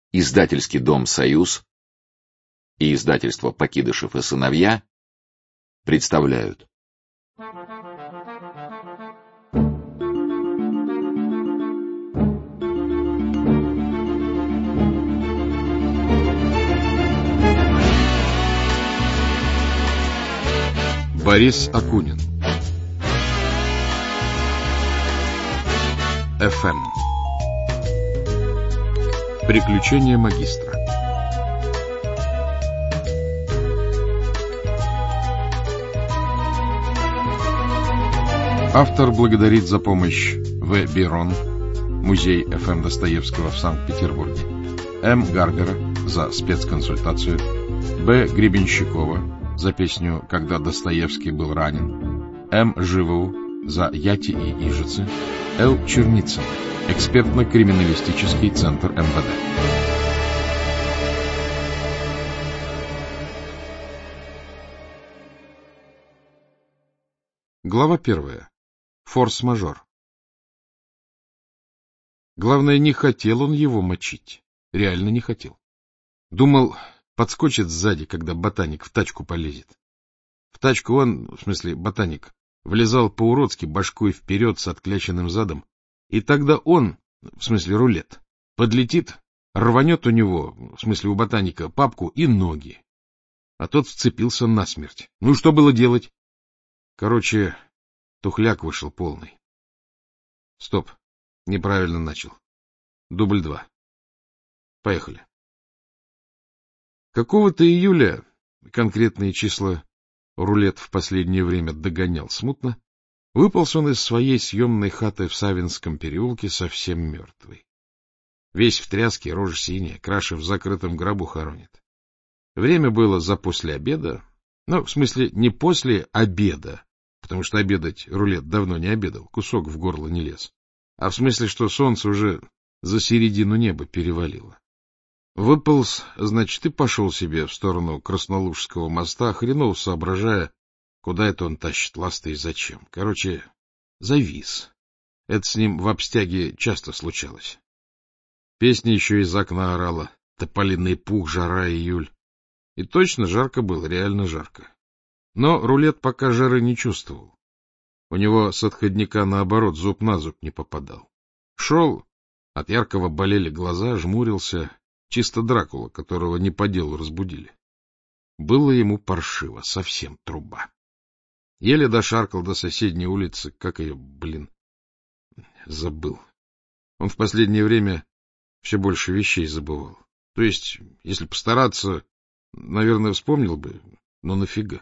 Издательский дом «Союз» и издательство «Покидышев и сыновья» представляют. Борис Акунин. ФМ. Приключения магистра. Автор благодарит за помощь В. Берон, музей Ф.М. Достоевского в Санкт-Петербурге, М. Гарбера за спецконсультацию, Б. Гребенщикова за песню «Когда Достоевский был ранен», М. Живову за «Яти и Ижицы», Л. Черницын, экспертно-криминалистический центр МВД. Глава 1. Форс-мажор. Главное, не хотел он его мочить. Реально не хотел. Думал, подскочит сзади, когда ботаник в тачку полезет. В тачку он, в смысле ботаник, влезал по-уродски башкой вперед с откляченным задом, и тогда он, в смысле рулет, подлетит, рванет у него, в смысле у ботаника, папку и ноги. А тот вцепился насмерть. Ну, что было делать? Короче, тухляк вышел полный. Стоп, неправильно начал. Дубль 2. Поехали. Какого-то июля, конкретные числа рулет в последнее время догонял смутно, выполз он из своей съемной хаты в Савинском переулке совсем мертвый. Весь в тряске, рожа синяя, краши в закрытом гробу хоронит. Время было за после обеда, ну, в смысле, не после обеда, потому что обедать рулет давно не обедал, кусок в горло не лез, а в смысле, что солнце уже за середину неба перевалило. Выполз, значит, и пошел себе в сторону Краснолужского моста, хреново соображая, куда это он тащит ласты и зачем. Короче, завис. Это с ним в обстяге часто случалось. Песня еще из окна орала. Тополиный пух, жара, июль. И точно жарко было, реально жарко. Но рулет пока жары не чувствовал. У него с отходника, наоборот, зуб на зуб не попадал. Шел, от яркого болели глаза, жмурился, чисто Дракула, которого не по делу разбудили. Было ему паршиво, совсем труба. Еле дошаркал до соседней улицы, как ее, забыл. Он в последнее время все больше вещей забывал. То есть, если постараться, наверное, вспомнил бы, но нафига.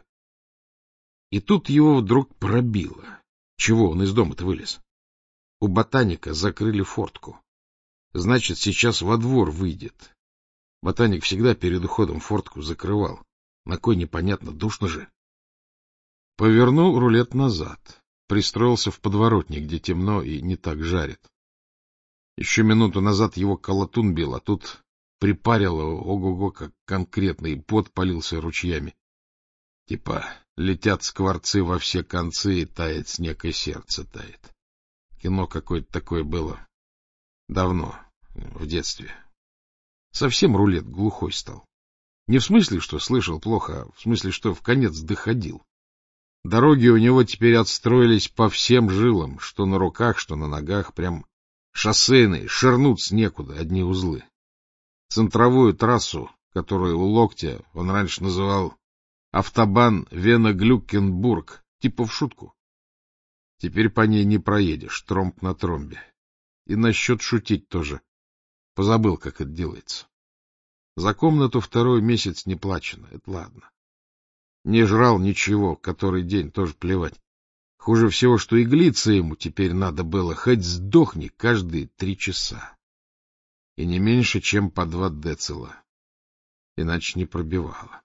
И тут его вдруг пробило. Чего он из дома-то вылез? У ботаника закрыли фортку. Значит, сейчас во двор выйдет. Ботаник всегда перед уходом фортку закрывал. На кой непонятно, душно же. Повернул рулет назад. Пристроился в подворотне, где темно и не так жарит. Еще минуту назад его колотун бил, а тут припарило, ого-го, как конкретно, и пот полился ручьями. Типа летят скворцы во все концы, и тает снег, и сердце тает. Кино какое-то такое было. Давно, в детстве. Совсем рулет глухой стал. Не в смысле, что слышал плохо, а в смысле, что вконец доходил. Дороги у него теперь отстроились по всем жилам, что на руках, что на ногах, прям шоссейные, ширнуться некуда, одни узлы. Центровую трассу, которую у локтя он раньше называл автобан Вена-Глюкенбург, типа в шутку. Теперь по ней не проедешь, тромб на тромбе. И насчет шутить тоже. Позабыл, как это делается. За комнату второй месяц не плачено, это ладно. Не жрал ничего, который день, тоже плевать. Хуже всего, что иглиться ему теперь надо было, хоть сдохни каждые 3 часа. И не меньше, чем по 2 децила. Иначе не пробивало.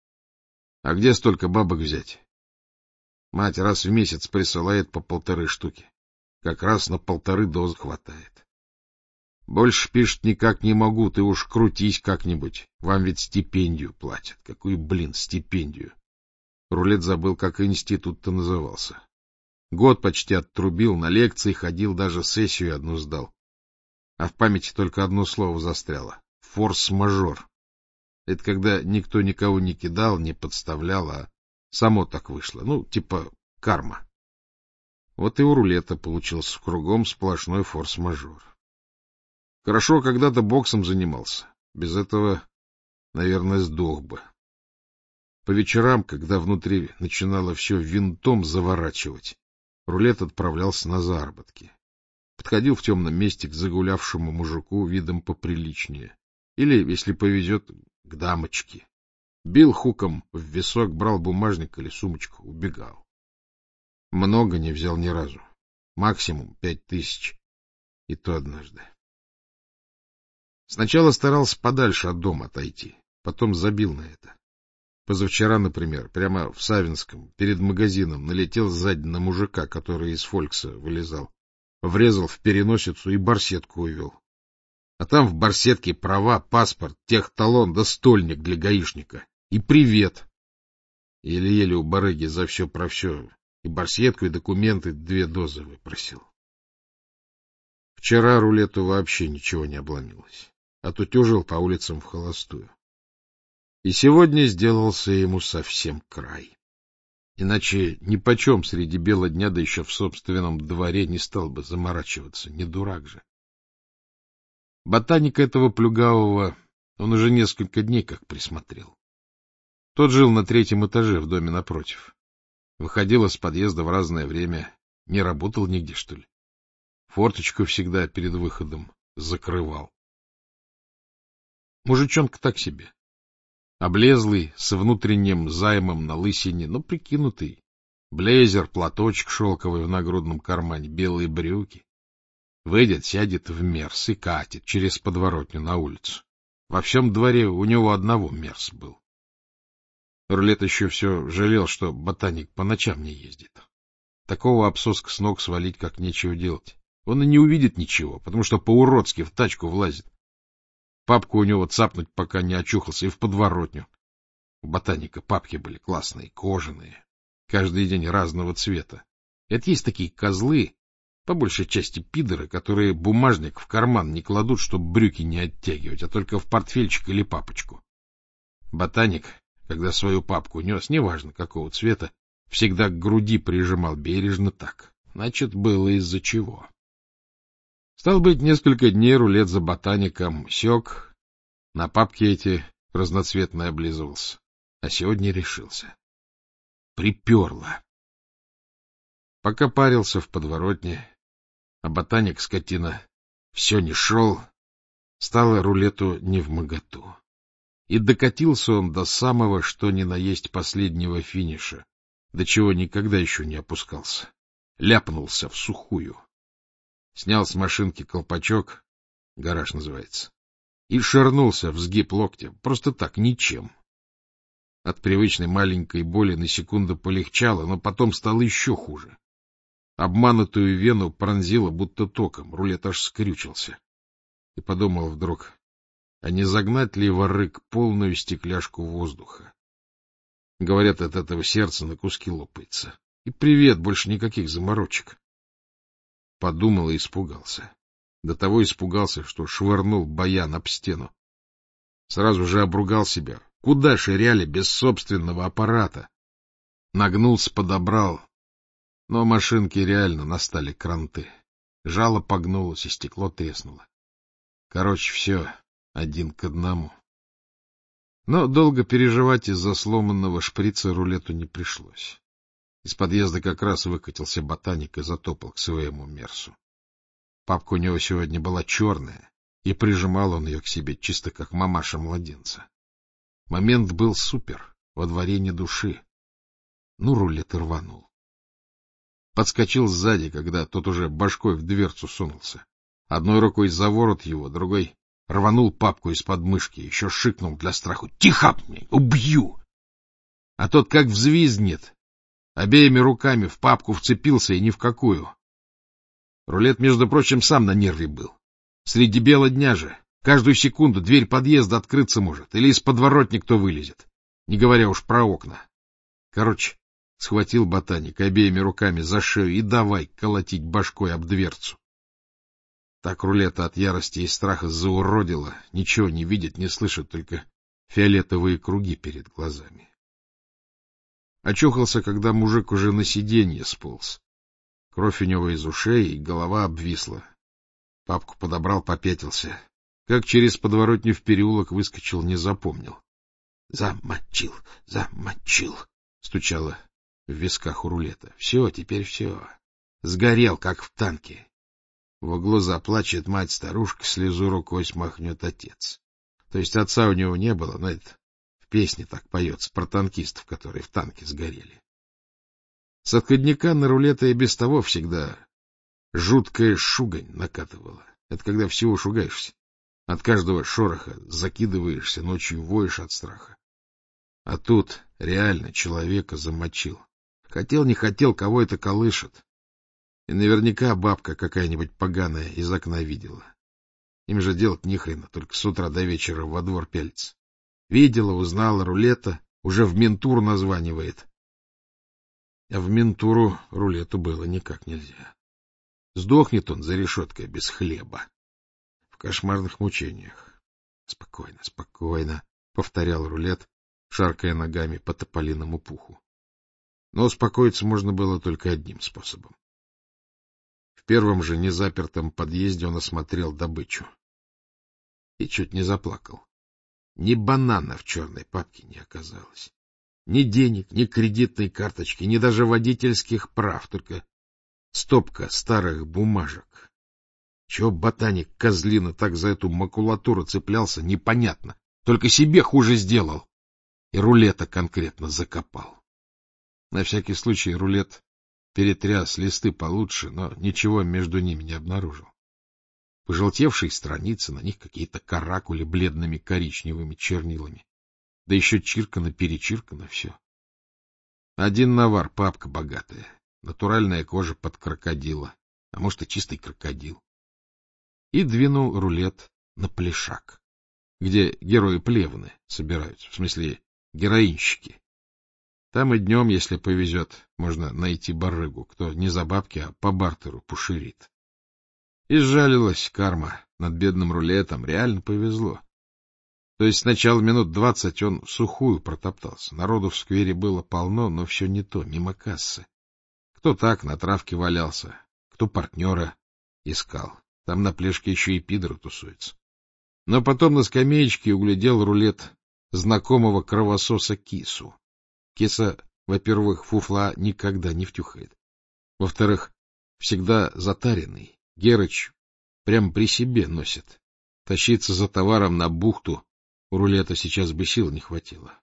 А где столько бабок взять? Мать раз в месяц присылает по 1,5 штуки. Как раз на 1,5 дозы хватает. Больше, пишет, никак не могу, ты уж крутись как-нибудь. Вам ведь стипендию платят. Какую, стипендию? Рулет забыл, как институт-то назывался. Год почти оттрубил, на лекции ходил, даже сессию одну сдал. А в памяти только одно слово застряло — форс-мажор. Это когда никто никого не кидал, не подставлял, а само так вышло. Ну, типа карма. Вот и у рулета получился кругом сплошной форс-мажор. Хорошо, когда-то боксом занимался. Без этого, наверное, сдох бы. По вечерам, когда внутри начинало все винтом заворачивать, рулет отправлялся на заработки. Подходил в темном месте к загулявшему мужику видом поприличнее. Или, если повезет, к дамочке. Бил хуком в висок, брал бумажник или сумочку, убегал. Много не взял ни разу. Максимум 5000. И то однажды. Сначала старался подальше от дома отойти, потом забил на это. Позавчера, например, прямо в Савинском, перед магазином, налетел сзади на мужика, который из Фолькса вылезал. Врезал в переносицу и барсетку увел. А там в барсетке права, паспорт, техталон да стольник для гаишника. И привет. Еле-еле у барыги за все про все. И барсетку, и документы 2 дозы выпросил. Вчера рулету вообще ничего не обломилось. Отутюжил по улицам в холостую. И сегодня сделался ему совсем край. Иначе нипочем среди бела дня, да еще в собственном дворе, не стал бы заморачиваться, не дурак же. Ботаника этого плюгавого он уже несколько дней как присмотрел. Тот жил на 3-м этаже в доме напротив. Выходил из подъезда в разное время, не работал нигде, что ли. Форточку всегда перед выходом закрывал. Мужичонка так себе. Облезлый, с внутренним займом на лысине, но прикинутый. Блейзер, платочек шелковый в нагрудном кармане, белые брюки. Выйдет, сядет в мерс и катит через подворотню на улицу. Во всем дворе у него одного мерс был. Рулет еще все жалел, что ботаник по ночам не ездит. Такого обсоска с ног свалить как нечего делать. Он и не увидит ничего, потому что по-уродски в тачку влазит. Папку у него цапнуть, пока не очухался, и в подворотню. У ботаника папки были классные, кожаные, каждый день разного цвета. Это есть такие козлы, по большей части пидоры, которые бумажник в карман не кладут, чтобы брюки не оттягивать, а только в портфельчик или папочку. Ботаник, когда свою папку нес, неважно какого цвета, всегда к груди прижимал бережно так. Значит, было из-за чего. Стал быть, несколько дней рулет за ботаником сёк, на папки эти разноцветные облизывался, а сегодня решился. Приперло. Пока парился в подворотне, а ботаник, скотина, все не шел, стало рулету невмоготу. И докатился он до самого, что ни на есть последнего финиша, до чего никогда еще не опускался. Ляпнулся в сухую. Снял с машинки колпачок, гараж называется, и шарнулся в сгиб локтя, просто так, ничем. От привычной маленькой боли на секунду полегчало, но потом стало еще хуже. Обманутую вену пронзило будто током, рулет аж скрючился. И подумал вдруг, а не загнать ли в рык полную стекляшку воздуха? Говорят, от этого сердце на куски лопается. И привет, больше никаких заморочек. Подумал и испугался. До того испугался, что швырнул баян об стену. Сразу же обругал себя. Куда ширяли без собственного аппарата? Нагнулся, подобрал. Но машинки реально настали кранты. Жало погнулось, и стекло треснуло. Короче, все 1:1. Но долго переживать из-за сломанного шприца рулету не пришлось. Из подъезда как раз выкатился ботаник и затопал к своему мерсу. Папка у него сегодня была черная, и прижимал он ее к себе чисто как мамаша-младенца. Момент был супер, во дворе ни души. Ну, рулет и рванул. Подскочил сзади, когда тот уже башкой в дверцу сунулся. Одной рукой за ворот его, другой рванул папку из-под мышки, еще шикнул для страху: «Тихо! Убью!» А тот как взвизгнет. Обеими руками в папку вцепился и ни в какую. Рулет, между прочим, сам на нерве был. Среди бела дня же. Каждую секунду дверь подъезда открыться может, или из подворотни кто вылезет, не говоря уж про окна. Короче, схватил ботаник обеими руками за шею и давай колотить башкой об дверцу. Так рулета от ярости и страха зауродила, ничего не видит, не слышит, только фиолетовые круги перед глазами. Очухался, когда мужик уже на сиденье сполз. Кровь у него из ушей, и голова обвисла. Папку подобрал, попятился. Как через подворотню в переулок выскочил, не запомнил. Замочил, стучало в висках у рулета. Все, теперь все. Сгорел, как в танке. В углу заплачет мать-старушка, слезу рукой смахнет отец. То есть отца у него не было, но это в песне так поется про танкистов, которые в танке сгорели. С отходника на рулета и без того всегда жуткая шугань накатывала. Это когда всего шугаешься. От каждого шороха закидываешься, ночью воешь от страха. А тут реально человека замочил. Хотел, не хотел, кого это колышет. И наверняка бабка какая-нибудь поганая из окна видела. Им же делать ни хрена, только с утра до вечера во двор пялиться. Видела, узнала, рулета, уже в ментуру названивает. А в ментуру рулету было никак нельзя. Сдохнет он за решеткой без хлеба. В кошмарных мучениях. Спокойно, спокойно, — повторял рулет, шаркая ногами по тополиному пуху. Но успокоиться можно было только одним способом. В первом же незапертом подъезде он осмотрел добычу. И чуть не заплакал. Ни банана в черной папке не оказалось. Ни денег, ни кредитной карточки, ни даже водительских прав, только стопка старых бумажек. Чего ботаник козлина так за эту макулатуру цеплялся, непонятно. Только себе хуже сделал. И рулета конкретно закопал. На всякий случай рулет перетряс листы получше, но ничего между ними не обнаружил. Пожелтевшие страницы, на них какие-то каракули бледными коричневыми чернилами. Да еще чиркано-перечиркано все. Один навар, папка богатая, натуральная кожа под крокодила, а может и чистый крокодил. И двинул рулет на Плешак, где герои Плевны собираются, в смысле героинщики. Там и днем, если повезет, можно найти барыгу, кто не за бабки, а по бартеру поширит. И сжалилась карма над бедным рулетом, реально повезло. То есть сначала минут 20 он в сухую протоптался. Народу в сквере было полно, но все не то, мимо кассы. Кто так на травке валялся, кто партнера искал. Там на Плешке еще и пидоры тусуются. Но потом на скамеечке углядел рулет знакомого кровососа Кису. Киса, во-первых, фуфла никогда не втюхает. Во-вторых, всегда затаренный. Герыч прям при себе носит. Тащиться за товаром на бухту у рулета сейчас бы сил не хватило.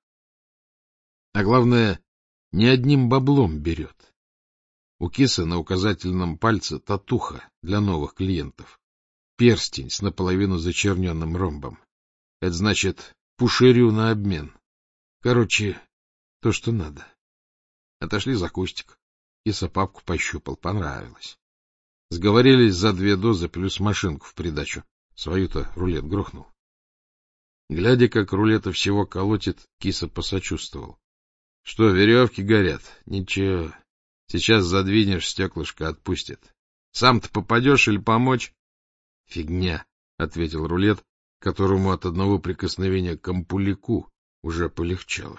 А главное, не одним баблом берет. У Кисы на указательном пальце татуха для новых клиентов. Перстень с наполовину зачерненным ромбом. Это значит, пуширю на обмен. Короче, то, что надо. Отошли за кустик. Киса папку пощупал, понравилось. Сговорились за 2 дозы плюс машинку в придачу. Свою-то рулет грохнул. Глядя, как рулета всего колотит, Киса посочувствовал. — Что, веревки горят? Ничего. Сейчас задвинешь, стеклышко отпустит. Сам-то попадешь или помочь? — Фигня, — ответил рулет, которому от одного прикосновения к ампулику уже полегчало.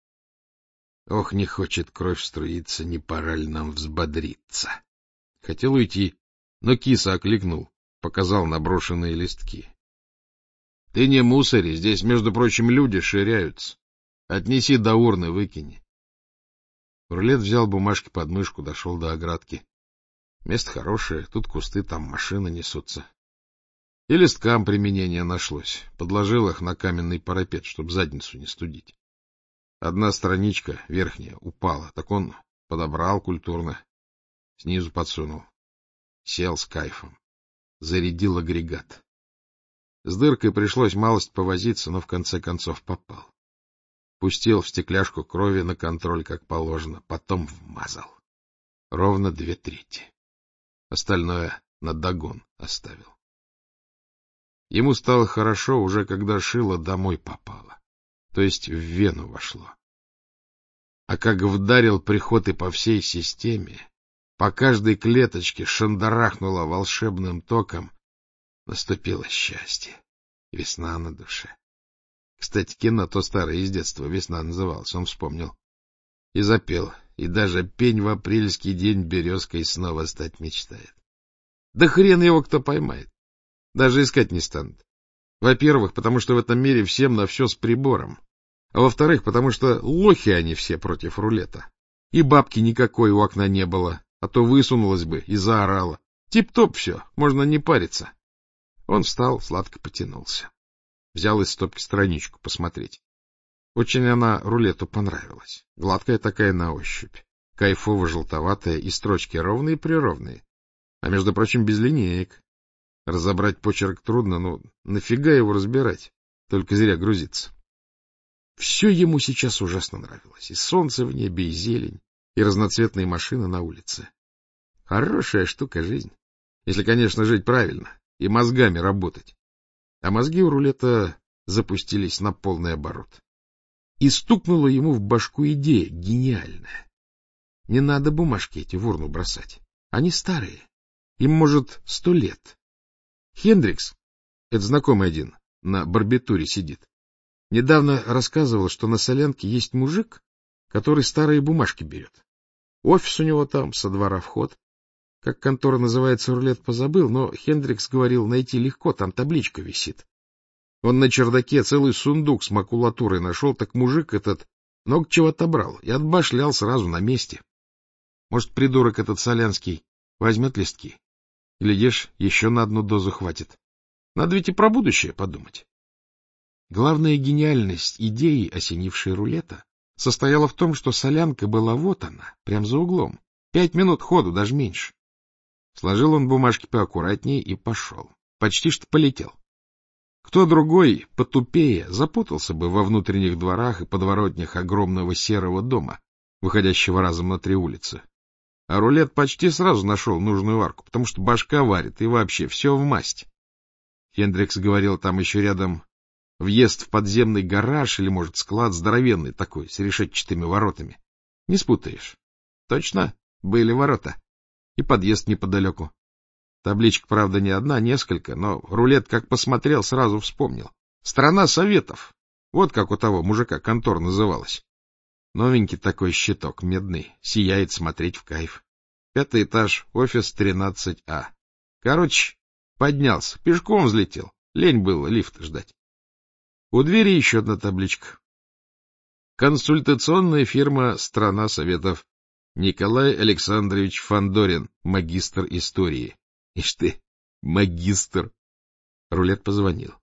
Ох, не хочет кровь струиться, не пора ли нам взбодриться. Хотел уйти, но Киса окликнул, показал наброшенные листки. — Ты не мусори, здесь, между прочим, люди ширяются. Отнеси до урны, выкини. Рулет взял бумажки под мышку, дошел до оградки. Место хорошее, тут кусты, там машины несутся. И листкам применение нашлось. Подложил их на каменный парапет, чтобы задницу не студить. Одна страничка, верхняя, упала, так он подобрал культурно, снизу подсунул. Сел с кайфом. Зарядил агрегат. С дыркой пришлось малость повозиться, но в конце концов попал. Пустил в стекляшку крови на контроль, как положено, потом вмазал. Ровно 2/3. Остальное на догон оставил. Ему стало хорошо уже, когда шило домой попало, то есть в вену вошло. А как вдарил приход и по всей системе, по каждой клеточке шандарахнуло волшебным током, Наступило счастье. Весна на душе. Кстати, кино то старое из детства «Весна» называлось, он вспомнил. И запел. И даже пень в апрельский день березкой снова стать мечтает. Да хрен его кто поймает. Даже искать не станут. Во-первых, потому что в этом мире всем на все с прибором. А во-вторых, потому что лохи они все против рулета. И бабки никакой у окна не было, а то высунулась бы и заорала. Тип-топ все, можно не париться. Он встал, сладко потянулся. Взял из стопки страничку посмотреть. Очень она рулету понравилась. Гладкая такая на ощупь. Кайфово-желтоватая, и строчки ровные-прировные. А между прочим, без линеек. Разобрать почерк трудно, но нафига его разбирать? Только зря грузиться. Все ему сейчас ужасно нравилось. И солнце в небе, и зелень, и разноцветные машины на улице. Хорошая штука жизнь. Если, конечно, жить правильно и мозгами работать. А мозги у рулета запустились на полный оборот. И стукнула ему в башку идея гениальная. Не надо бумажки эти в урну бросать. Они старые. Им, может, 100 лет. Хендрикс, это знакомый один, на барбитуре сидит, недавно рассказывал, что на Солянке есть мужик, который старые бумажки берет. Офис у него там, со двора вход. Как контора называется, рулет позабыл, но Хендрикс говорил, найти легко, там табличка висит. Он на чердаке целый сундук с макулатурой нашел, так мужик этот много чего отобрал и отбашлял сразу на месте. Может, придурок этот Солянский возьмет листки? Глядишь, еще на одну дозу хватит. Надо ведь и про будущее подумать. Главная гениальность идеи, осенившей рулета, состояла в том, что Солянка была вот она, прям за углом. 5 минут ходу, даже меньше. Сложил он бумажки поаккуратнее и пошел. Почти что полетел. Кто другой, потупее, запутался бы во внутренних дворах и подворотнях огромного серого дома, выходящего разом на 3 улицы. А рулет почти сразу нашел нужную арку, потому что башка варит и вообще все в масть. Хендрикс говорил, там еще рядом въезд в подземный гараж или, может, склад здоровенный такой, с решетчатыми воротами. Не спутаешь. Точно, были ворота. И подъезд неподалеку. Табличка, правда, не одна, несколько, но рулет, как посмотрел, сразу вспомнил. Страна Советов. Вот как у того мужика контора называлась. Новенький такой щиток, медный, сияет, смотреть в кайф. 5-й этаж, офис 13А. Короче, поднялся, пешком взлетел. Лень было лифта ждать. У двери еще одна табличка. Консультационная фирма «Страна Советов». Николай Александрович Фандорин, магистр истории. Ишь ты, магистр. Рулет позвонил.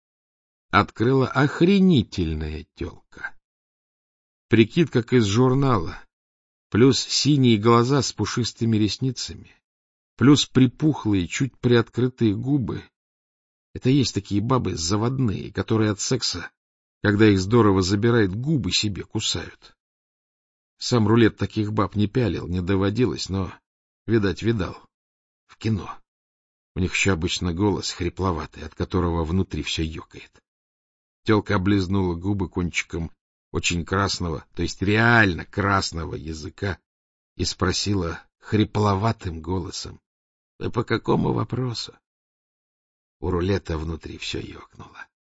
Открыла охренительная тёлка. Прикид, как из журнала, плюс синие глаза с пушистыми ресницами, плюс припухлые, чуть приоткрытые губы. Это есть такие бабы заводные, которые от секса, когда их здорово забирает, губы себе кусают. Сам рулет таких баб не пялил, не доводилось, но, видать, видал. В кино. У них еще обычно голос хрипловатый, от которого внутри все ёкает. Тёлка облизнула губы кончиком очень красного, то есть реально красного языка, и спросила хрипловатым голосом: — Вы по какому вопросу? У рулета внутри все ёкнуло.